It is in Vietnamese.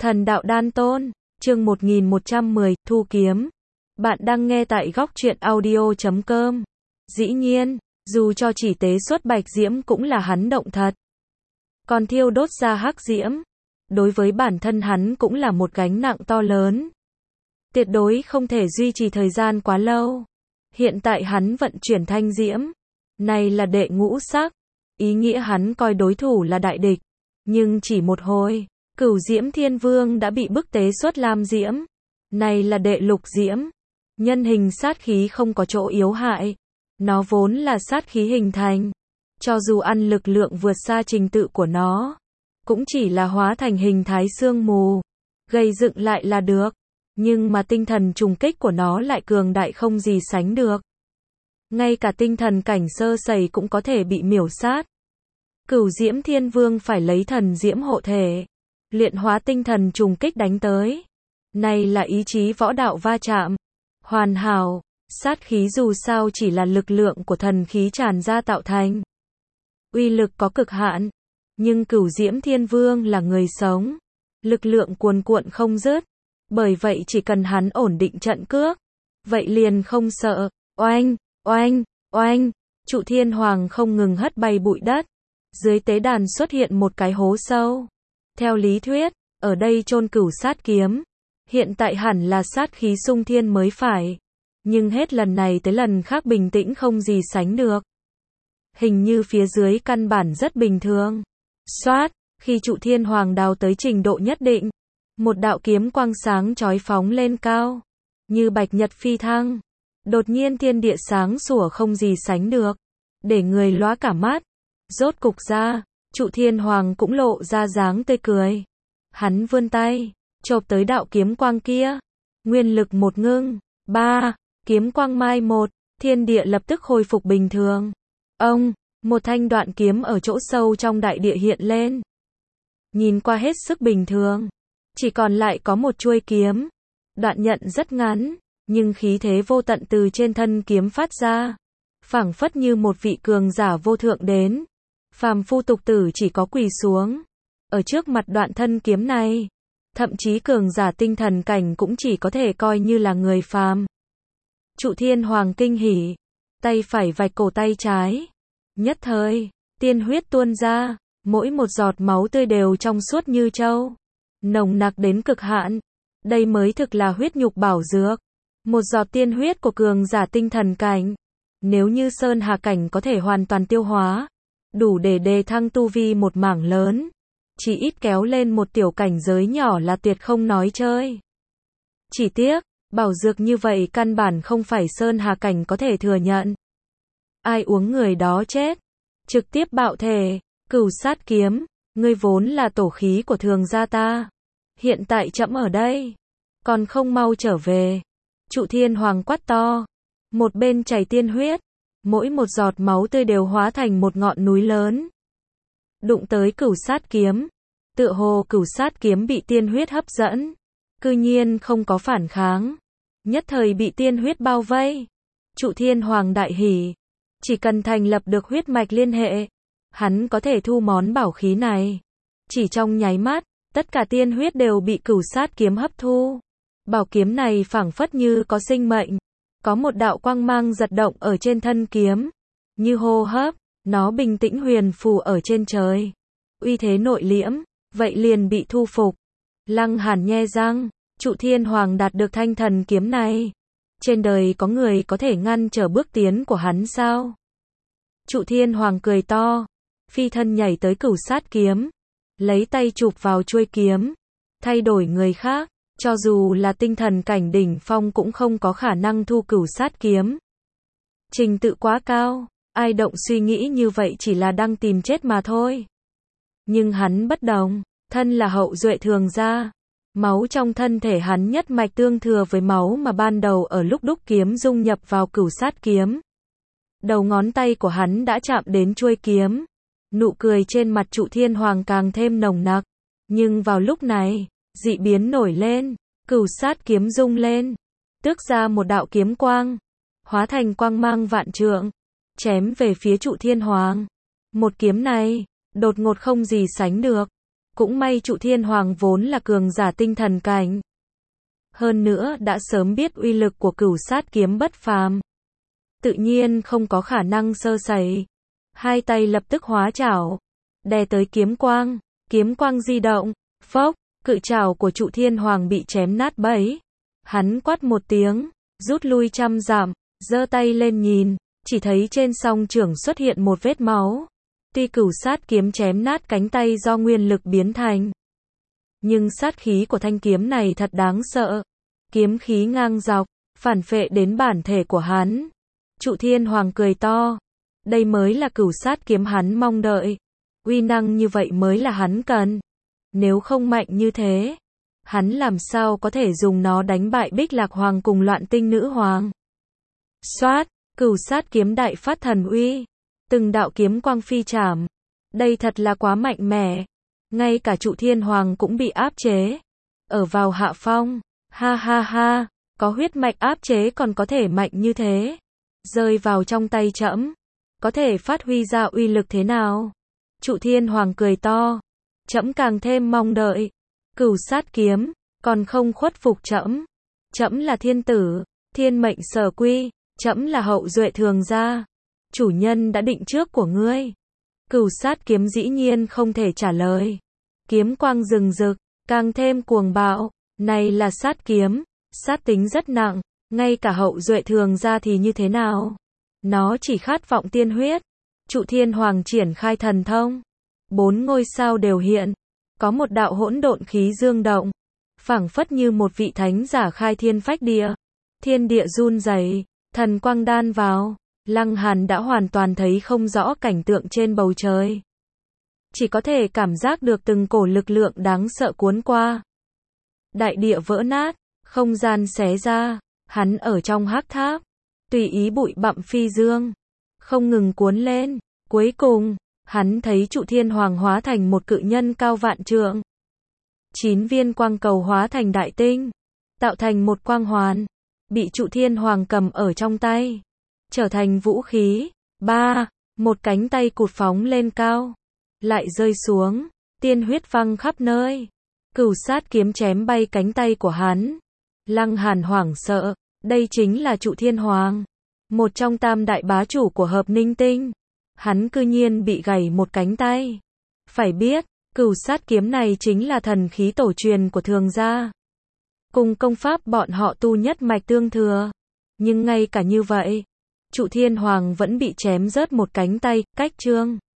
Thần đạo đan tôn, chương 1110, thu kiếm. Bạn đang nghe tại góc truyện audio.com. Dĩ nhiên, dù cho chỉ tế xuất bạch diễm cũng là hắn động thật. Còn thiêu đốt ra hắc diễm, đối với bản thân hắn cũng là một gánh nặng to lớn. Tuyệt đối không thể duy trì thời gian quá lâu. Hiện tại hắn vận chuyển thanh diễm. Này là đệ ngũ sắc. Ý nghĩa hắn coi đối thủ là đại địch. Nhưng chỉ một hồi, Cửu Diễm Thiên Vương đã bị bức tế xuất lam diễm. Này là đệ lục diễm. Nhân hình sát khí không có chỗ yếu hại. Nó vốn là sát khí hình thành. Cho dù ăn lực lượng vượt xa trình tự của nó, cũng chỉ là hóa thành hình thái sương mù, gây dựng lại là được. Nhưng mà tinh thần trùng kích của nó lại cường đại không gì sánh được. Ngay cả tinh thần cảnh sơ sẩy cũng có thể bị miểu sát. Cửu Diễm Thiên Vương phải lấy thần diễm hộ thể, luyện hóa tinh thần trùng kích đánh tới. Này là ý chí võ đạo va chạm. Hoàn hảo, sát khí dù sao chỉ là lực lượng của thần khí tràn ra tạo thành. Uy lực có cực hạn, nhưng Cửu Diễm Thiên Vương là người sống. Lực lượng cuồn cuộn không dứt. Bởi vậy chỉ cần hắn ổn định trận cước, vậy liền không sợ. Oanh, oanh, oanh, Trụ Thiên Hoàng không ngừng hất bay bụi đất. Dưới tế đàn xuất hiện một cái hố sâu. Theo lý thuyết, ở đây chôn cửu sát kiếm. Hiện tại hẳn là sát khí xung thiên mới phải. Nhưng hết lần này tới lần khác bình tĩnh không gì sánh được. Hình như phía dưới căn bản rất bình thường. Xoát, khi Trụ Thiên Hoàng đào tới trình độ nhất định, một đạo kiếm quang sáng chói phóng lên cao, như bạch nhật phi thăng. Đột nhiên thiên địa sáng sủa không gì sánh được, để người lóa cả mắt. Rốt cục ra, Trụ Thiên Hoàng cũng lộ ra dáng tươi cười. Hắn vươn tay, chộp tới đạo kiếm quang kia. Nguyên lực một ngưng, kiếm quang mai một, thiên địa lập tức khôi phục bình thường. Ông, một thanh đoạn kiếm ở chỗ sâu trong đại địa hiện lên. Nhìn qua hết sức bình thường, chỉ còn lại có một chuôi kiếm. Đoạn nhận rất ngắn, nhưng khí thế vô tận từ trên thân kiếm phát ra, phảng phất như một vị cường giả vô thượng đến. Phàm phu tục tử chỉ có quỳ xuống ở trước mặt đoạn thân kiếm này. Thậm chí cường giả tinh thần cảnh cũng chỉ có thể coi như là người phàm. Trụ Thiên Hoàng kinh hỉ, tay phải vạch cổ tay trái. Nhất thời, tiên huyết tuôn ra, mỗi một giọt máu tươi đều trong suốt như châu, nồng nặc đến cực hạn. Đây mới thực là huyết nhục bảo dược. Một giọt tiên huyết của cường giả tinh thần cảnh, nếu như sơn hà cảnh có thể hoàn toàn tiêu hóa, đủ để đề thăng tu vi một mảng lớn. Chỉ ít kéo lên một tiểu cảnh giới nhỏ là tuyệt không nói chơi. Chỉ tiếc, bảo dược như vậy căn bản không phải sơn hà cảnh có thể thừa nhận. Ai uống người đó chết. Trực tiếp bạo thể. Cửu sát kiếm, ngươi vốn là tổ khí của thường gia ta. Hiện tại trẫm ở đây, còn không mau trở về. Trụ Thiên Hoàng quát to. Một bên chảy tiên huyết, mỗi một giọt máu tươi đều hóa thành một ngọn núi lớn. Đụng tới cửu sát kiếm, tựa hồ cửu sát kiếm bị tiên huyết hấp dẫn, cư nhiên không có phản kháng, nhất thời bị tiên huyết bao vây. Trụ Thiên Hoàng đại hỉ, chỉ cần thành lập được huyết mạch liên hệ, hắn có thể thu món bảo khí này. Chỉ trong nháy mắt, tất cả tiên huyết đều bị cửu sát kiếm hấp thu. Bảo kiếm này phảng phất như có sinh mệnh, có một đạo quang mang giật động ở trên thân kiếm, như hô hấp. Nó bình tĩnh huyền phù ở trên trời, uy thế nội liễm, vậy liền bị thu phục. Lăng Hàn nhe răng, Trụ Thiên Hoàng đạt được thanh thần kiếm này. Trên đời có người có thể ngăn trở bước tiến của hắn sao? Trụ Thiên Hoàng cười to, phi thân nhảy tới cửu sát kiếm, lấy tay chụp vào chuôi kiếm. Thay đổi người khác, cho dù là tinh thần cảnh đỉnh phong cũng không có khả năng thu cửu sát kiếm. Trình tự quá cao. Ai động suy nghĩ như vậy chỉ là đang tìm chết mà thôi. Nhưng hắn bất đồng, thân là hậu duệ thường gia. Máu trong thân thể hắn nhất mạch tương thừa với máu mà ban đầu ở lúc đúc kiếm dung nhập vào cửu sát kiếm. Đầu ngón tay của hắn đã chạm đến chuôi kiếm. Nụ cười trên mặt Trụ Thiên Hoàng càng thêm nồng nặc. Nhưng vào lúc này, dị biến nổi lên, cửu sát kiếm rung lên, tước ra một đạo kiếm quang, hóa thành quang mang vạn trượng, chém về phía Trụ Thiên Hoàng. Một kiếm này, đột ngột không gì sánh được, Cũng may Trụ Thiên Hoàng vốn là cường giả tinh thần cảnh. Hơn nữa đã sớm biết uy lực của Cửu Sát kiếm bất phàm. Tự nhiên không có khả năng sơ sẩy. Hai tay lập tức hóa chảo, đè tới kiếm quang di động, phốc, cự chảo của Trụ Thiên Hoàng bị chém nát bấy. Hắn quát một tiếng, rút lui 100 dặm, giơ tay lên nhìn, chỉ thấy trên song chưởng xuất hiện một vết máu. Tuy Cửu Sát kiếm chém nát cánh tay do nguyên lực biến thành, nhưng sát khí của thanh kiếm này thật đáng sợ. Kiếm khí ngang dọc, phản phệ đến bản thể của hắn. Trụ Thiên Hoàng cười to. Đây mới là Cửu Sát kiếm hắn mong đợi. Uy năng như vậy mới là hắn cần. Nếu không mạnh như thế, hắn làm sao có thể dùng nó đánh bại Bích Lạc Hoàng cùng Loạn Tinh Nữ Hoàng. Xoát, Cửu Sát kiếm đại phát thần uy. Từng đạo kiếm quang phi chảm. Đây thật là quá mạnh mẽ. Ngay cả Trụ Thiên Hoàng cũng bị áp chế. Ở vào hạ phong. Ha ha ha, có huyết mạch áp chế còn có thể mạnh như thế. Rơi vào trong tay trẫm, có thể phát huy ra uy lực thế nào? Trụ Thiên Hoàng cười to. Trẫm càng thêm mong đợi. Cửu Sát kiếm, còn không khuất phục trẫm. Trẫm là thiên tử, thiên mệnh sở quy, trẫm là hậu duệ thường gia. Chủ nhân đã định trước của ngươi. Cửu Sát kiếm dĩ nhiên không thể trả lời. Kiếm quang rừng rực, càng thêm cuồng bạo. Này là sát kiếm, sát tính rất nặng, ngay cả hậu duệ thường gia thì như thế nào? Nó chỉ khát vọng tiên huyết. Trụ Thiên Hoàng triển khai thần thông. 4 ngôi sao đều hiện. Có một đạo hỗn độn khí dương động. Phảng phất như một vị thánh giả khai thiên phách địa. Thiên địa run rẩy, thần quang đan vào. Lăng Hàn đã hoàn toàn thấy không rõ cảnh tượng trên bầu trời. Chỉ có thể cảm giác được từng cổ lực lượng đáng sợ cuốn qua. Đại địa vỡ nát, không gian xé ra, hắn ở trong hắc tháp, tùy ý bụi bặm phi dương, không ngừng cuốn lên. Cuối cùng, hắn thấy Trụ Thiên Hoàng hóa thành một cự nhân cao vạn trượng. 9 viên quang cầu hóa thành đại tinh, tạo thành một quang hoàn, bị Trụ Thiên Hoàng cầm ở trong tay, trở thành vũ khí. Một cánh tay cụt phóng lên cao, lại rơi xuống, tiên huyết văng khắp nơi. Cửu Sát kiếm chém bay cánh tay của hắn. Lăng Hàn hoảng sợ, đây chính là Trụ Thiên Hoàng, một trong tam đại bá chủ của Hợp Ninh Tinh. Hắn cư nhiên bị gãy một cánh tay. Phải biết, Cửu Sát kiếm này chính là thần khí tổ truyền của thường gia. Cùng công pháp bọn họ tu nhất mạch tương thừa. Nhưng ngay cả như vậy, Trụ Thiên Hoàng vẫn bị chém rớt một cánh tay, cách chương.